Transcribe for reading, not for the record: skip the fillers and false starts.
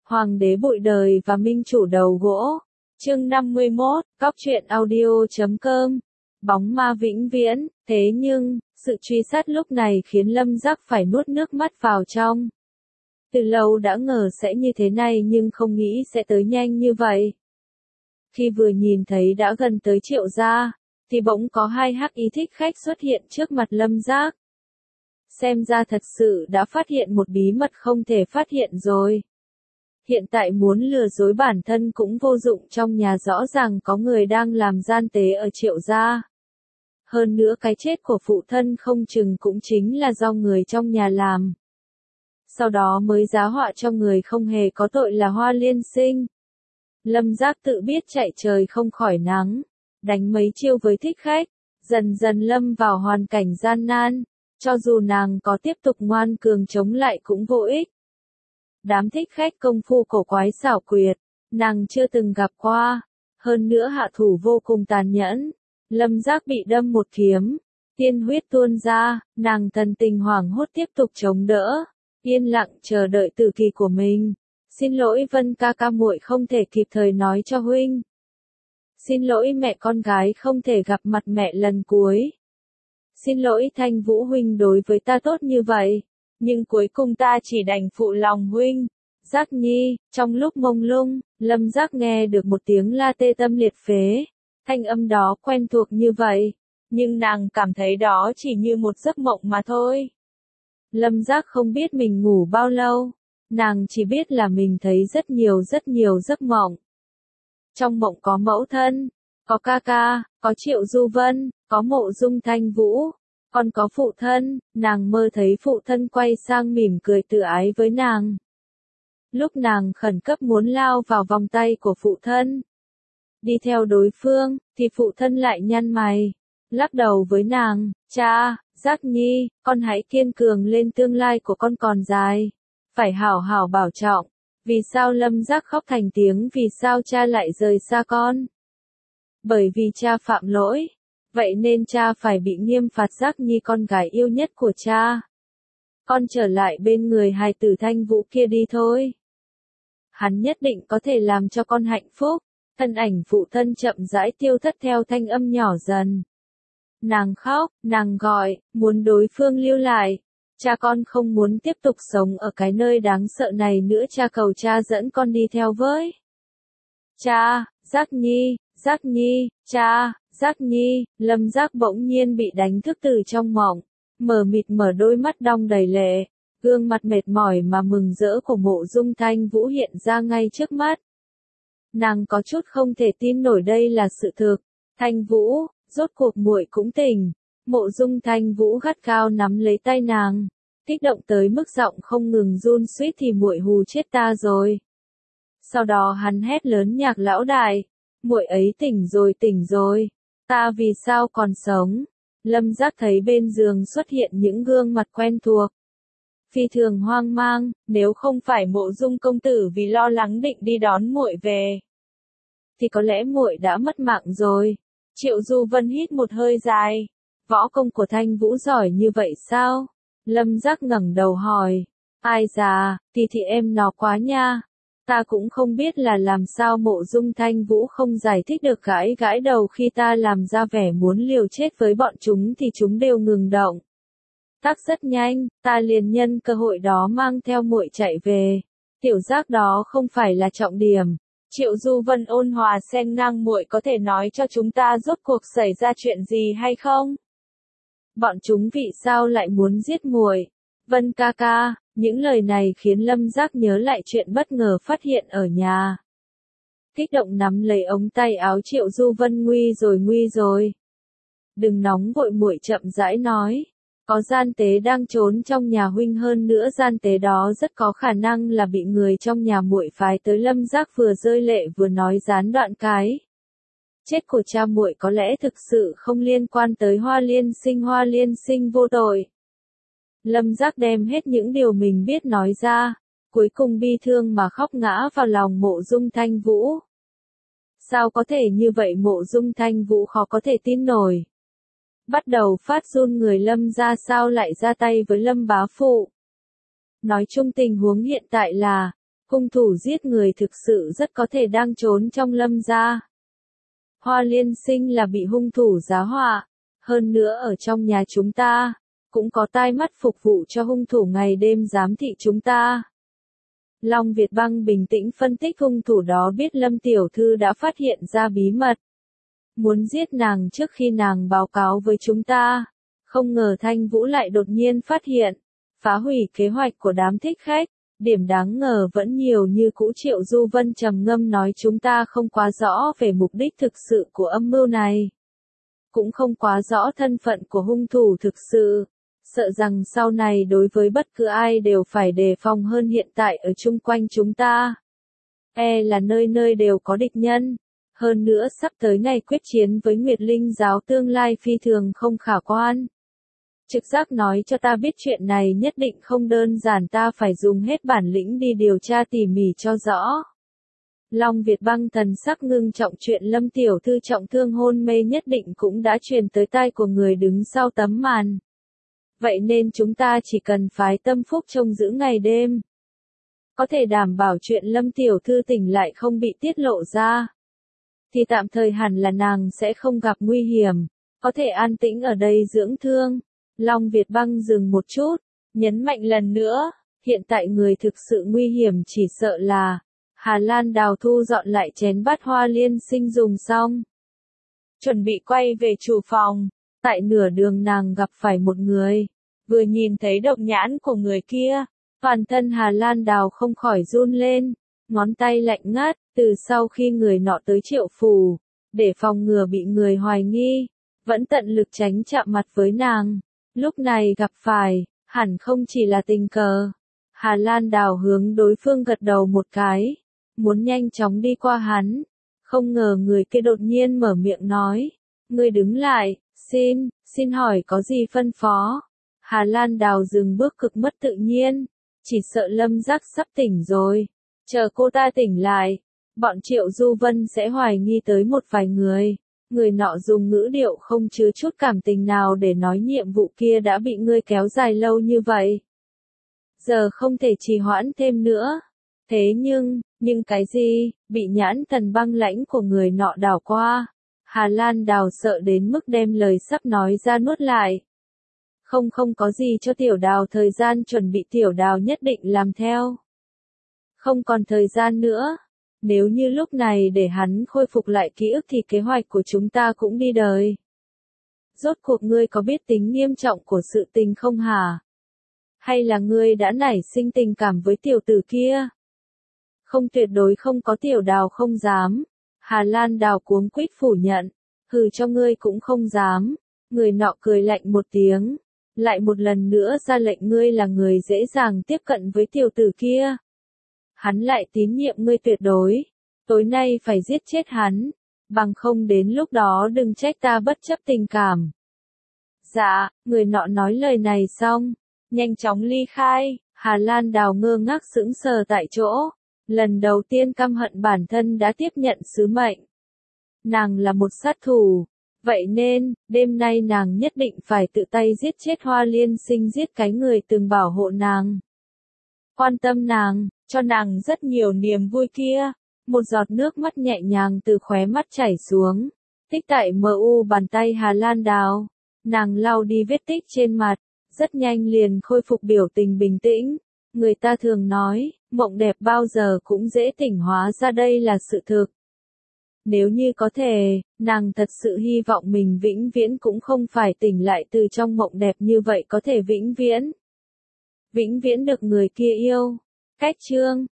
Hoàng đế bụi đời và minh chủ đầu gỗ. Chương 51, Cóc truyện audio.com. Bóng ma vĩnh viễn, thế nhưng, sự truy sát lúc này khiến Lâm Giác phải nuốt nước mắt vào trong. Từ lâu đã ngờ sẽ như thế này nhưng không nghĩ sẽ tới nhanh như vậy. Khi vừa nhìn thấy đã gần tới Triệu gia, thì bỗng có hai hắc y thích khách xuất hiện trước mặt Lâm Giác. Xem ra thật sự đã phát hiện một bí mật không thể phát hiện rồi. Hiện tại muốn lừa dối bản thân cũng vô dụng, trong nhà rõ ràng có người đang làm gian tế ở Triệu gia. Hơn nữa cái chết của phụ thân không chừng cũng chính là do người trong nhà làm. Sau đó mới giá họa cho người không hề có tội là Hoa Liên Sinh. Lâm Giác tự biết chạy trời không khỏi nắng, đánh mấy chiêu với thích khách, dần dần lâm vào hoàn cảnh gian nan, cho dù nàng có tiếp tục ngoan cường chống lại cũng vô ích. Đám thích khách công phu cổ quái xảo quyệt, nàng chưa từng gặp qua, hơn nữa hạ thủ vô cùng tàn nhẫn. Lâm Giác bị đâm một kiếm, tiên huyết tuôn ra, nàng thần tình hoảng hốt tiếp tục chống đỡ, yên lặng chờ đợi tử kỳ của mình. Xin lỗi Vân ca ca, muội không thể kịp thời nói cho huynh. Xin lỗi mẹ, con gái không thể gặp mặt mẹ lần cuối. Xin lỗi Thanh Vũ huynh, đối với ta tốt như vậy, nhưng cuối cùng ta chỉ đành phụ lòng huynh. Giác Nhi, trong lúc mông lung, Lâm Giác nghe được một tiếng la tê tâm liệt phế. Thanh âm đó quen thuộc như vậy, nhưng nàng cảm thấy đó chỉ như một giấc mộng mà thôi. Lâm Giác không biết mình ngủ bao lâu, nàng chỉ biết là mình thấy rất nhiều giấc mộng. Trong mộng có mẫu thân, có ca ca, có Triệu Du Vân, có Mộ Dung Thanh Vũ, còn có phụ thân. Nàng mơ thấy phụ thân quay sang mỉm cười tự ái với nàng. Lúc nàng khẩn cấp muốn lao vào vòng tay của phụ thân, đi theo đối phương, thì phụ thân lại nhăn mày, lắc đầu với nàng, cha, Giác Nhi, con hãy kiên cường lên, tương lai của con còn dài, phải hảo hảo bảo trọng. Vì sao? Lâm Giác khóc thành tiếng. Vì sao cha lại rời xa con? Bởi vì cha phạm lỗi, vậy nên cha phải bị nghiêm phạt. Giác Nhi, con gái yêu nhất của cha, con trở lại bên người hài tử Thanh Vũ kia đi thôi. Hắn nhất định có thể làm cho con hạnh phúc. Thân ảnh phụ thân chậm rãi tiêu thất theo thanh âm nhỏ dần. Nàng khóc, nàng gọi, muốn đối phương lưu lại. Cha, con không muốn tiếp tục sống ở cái nơi đáng sợ này nữa, cha cầu cha dẫn con đi theo với. Cha, Giác Nhi, Giác Nhi, cha, Giác Nhi. Lâm Giác bỗng nhiên bị đánh thức từ trong mộng, mờ mịt mở đôi mắt đong đầy lệ, gương mặt mệt mỏi mà mừng rỡ của Mộ Dung Thanh Vũ hiện ra ngay trước mắt. Nàng có chút không thể tin nổi đây là sự thực. Thanh Vũ, rốt cuộc muội cũng tỉnh. Mộ Dung Thanh Vũ gắt gao nắm lấy tay nàng, kích động tới mức giọng không ngừng run, suýt thì muội hù chết ta rồi. Sau đó hắn hét lớn, Nhạc lão đại, muội ấy tỉnh rồi, ta vì sao còn sống? Lâm Giác thấy bên giường xuất hiện những gương mặt quen thuộc, phi thường hoang mang. Nếu không phải Mộ Dung công tử vì lo lắng định đi đón muội về, thì có lẽ muội đã mất mạng rồi. Triệu Du Vân hít một hơi dài. Võ công của Thanh Vũ giỏi như vậy sao? Lâm Giác ngẩng đầu hỏi. Ai già, thì em nó quá nha. Ta cũng không biết là làm sao. Mộ Dung Thanh Vũ không giải thích được, gãi gãi đầu. Khi ta làm ra vẻ muốn liều chết với bọn chúng thì chúng đều ngừng động tác rất nhanh. Ta liền nhân cơ hội đó mang theo muội chạy về. Tiểu Giác, đó không phải là trọng điểm. Triệu Du Vân ôn hòa xen ngang, muội có thể nói cho chúng ta rốt cuộc xảy ra chuyện gì hay không? Bọn chúng vì sao lại muốn giết muội? Vân ca ca. Những lời này khiến Lâm Giác nhớ lại chuyện bất ngờ phát hiện ở nhà. Kích động nắm lấy ống tay áo Triệu Du Vân, nguy rồi. Đừng nóng vội, muội chậm rãi nói. Có gian tế đang trốn trong nhà huynh, hơn nữa gian tế đó rất có khả năng là bị người trong nhà muội phái tới. Lâm Giác vừa rơi lệ vừa nói, gián đoạn cái chết của cha muội có lẽ thực sự không liên quan tới Hoa Liên Sinh vô tội. Lâm Giác đem hết những điều mình biết nói ra, cuối cùng bi thương mà khóc ngã vào lòng Mộ Dung Thanh Vũ. Sao có thể như vậy? Mộ Dung Thanh Vũ khó có thể tin nổi, bắt đầu phát run người. Lâm ra sao lại ra tay với Lâm bá phụ? Nói chung tình huống hiện tại là, Hung thủ giết người thực sự rất có thể đang trốn trong Lâm gia. Hoa Liên Sinh là bị hung thủ giá họa, hơn nữa ở trong nhà chúng ta, cũng có tai mắt phục vụ cho hung thủ ngày đêm giám thị chúng ta. Long Việt Băng bình tĩnh phân tích hung thủ đó biết Lâm tiểu thư đã phát hiện ra bí mật. Muốn giết nàng trước khi nàng báo cáo với chúng ta. Không ngờ Thanh Vũ lại đột nhiên phát hiện, phá hủy kế hoạch của đám thích khách. Điểm đáng ngờ vẫn nhiều như cũ. Triệu Du Vân trầm ngâm nói chúng ta không quá rõ về mục đích thực sự của âm mưu này. Cũng không quá rõ thân phận của hung thủ thực sự. Sợ rằng sau này đối với bất cứ ai đều phải đề phòng hơn hiện tại ở chung quanh chúng ta. Là nơi nơi đều có địch nhân. Hơn nữa sắp tới ngày quyết chiến với Nguyệt Linh giáo tương lai phi thường không khả quan. Trực giác nói cho ta biết chuyện này nhất định không đơn giản, ta phải dùng hết bản lĩnh đi điều tra tỉ mỉ cho rõ. Long Việt Băng thần sắc ngưng trọng, chuyện Lâm tiểu thư trọng thương hôn mê nhất định cũng đã truyền tới tai của người đứng sau tấm màn. Vậy nên chúng ta chỉ cần phái Tâm Phúc trông giữ ngày đêm. Có thể đảm bảo chuyện Lâm tiểu thư tỉnh lại không bị tiết lộ ra. Thì tạm thời hẳn là nàng sẽ không gặp nguy hiểm, có thể an tĩnh ở đây dưỡng thương. Long Việt Băng dừng một chút, nhấn mạnh lần nữa, hiện tại người thực sự nguy hiểm chỉ sợ là Hà Lan Đào thu dọn lại chén bát Hoa Liên Sinh dùng xong. Chuẩn bị quay về chủ phòng, tại nửa đường nàng gặp phải một người, vừa nhìn thấy độc nhãn của người kia, toàn thân Hà Lan Đào không khỏi run lên, ngón tay lạnh ngắt, từ sau khi người nọ tới Triệu phủ, để phòng ngừa bị người hoài nghi, vẫn tận lực tránh chạm mặt với nàng. Lúc này gặp phải, hẳn không chỉ là tình cờ. Hà Lan Đào hướng đối phương gật đầu một cái, muốn nhanh chóng đi qua hắn. Không ngờ người kia đột nhiên mở miệng nói, ngươi đứng lại, xin hỏi có gì phân phó. Hà Lan Đào dừng bước cực mất tự nhiên, chỉ sợ Lâm Giác sắp tỉnh rồi. Chờ cô ta tỉnh lại, bọn Triệu Du Vân sẽ hoài nghi tới một vài người. Người nọ dùng ngữ điệu không chứa chút cảm tình nào để nói nhiệm vụ kia đã bị ngươi kéo dài lâu như vậy. Giờ không thể trì hoãn thêm nữa. Thế nhưng cái gì, bị nhãn thần băng lãnh của người nọ đảo qua. Hà Lan Đào sợ đến mức đem lời sắp nói ra nuốt lại. Không có gì cho Tiểu Đào thời gian chuẩn bị, Tiểu Đào nhất định làm theo. Không còn thời gian nữa. Nếu như lúc này để hắn khôi phục lại ký ức thì kế hoạch của chúng ta cũng đi đời. Rốt cuộc ngươi có biết tính nghiêm trọng của sự tình không hả? Hay là ngươi đã nảy sinh tình cảm với tiểu tử kia? Không, tuyệt đối không có, Tiểu Đào không dám. Hà Lan Đào cuống quýt phủ nhận. Hừ, cho ngươi cũng không dám. Người nọ cười lạnh một tiếng. Lại một lần nữa ra lệnh, ngươi là người dễ dàng tiếp cận với tiểu tử kia. Hắn lại tín nhiệm ngươi tuyệt đối. Tối nay phải giết chết hắn. Bằng không đến lúc đó đừng trách ta bất chấp tình cảm. Dạ, người nọ nói lời này xong. Nhanh chóng ly khai. Hà Lan Đào ngơ ngác sững sờ tại chỗ. Lần đầu tiên căm hận bản thân đã tiếp nhận sứ mệnh. Nàng là một sát thủ. Vậy nên, đêm nay nàng nhất định phải tự tay giết chết Hoa Liên Sinh, giết cái người từng bảo hộ nàng. Quan tâm nàng, cho nàng rất nhiều niềm vui kia. Một giọt nước mắt nhẹ nhàng từ khóe mắt chảy xuống. Tích tại mu bàn tay Hà Lan Đào. Nàng lau đi vết tích trên mặt. Rất nhanh liền khôi phục biểu tình bình tĩnh. Người ta thường nói, mộng đẹp bao giờ cũng dễ tỉnh hóa ra, đây là sự thực. Nếu như có thể, nàng thật sự hy vọng mình vĩnh viễn cũng không phải tỉnh lại từ trong mộng đẹp như vậy, có thể vĩnh viễn được người kia yêu. Cách chương